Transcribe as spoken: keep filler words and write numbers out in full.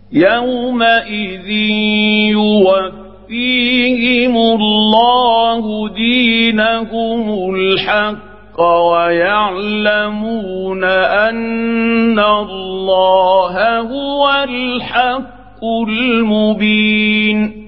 يومئذ يوفيهم الله دينهم الحق ويعلمون أن الله هو الحق المبين.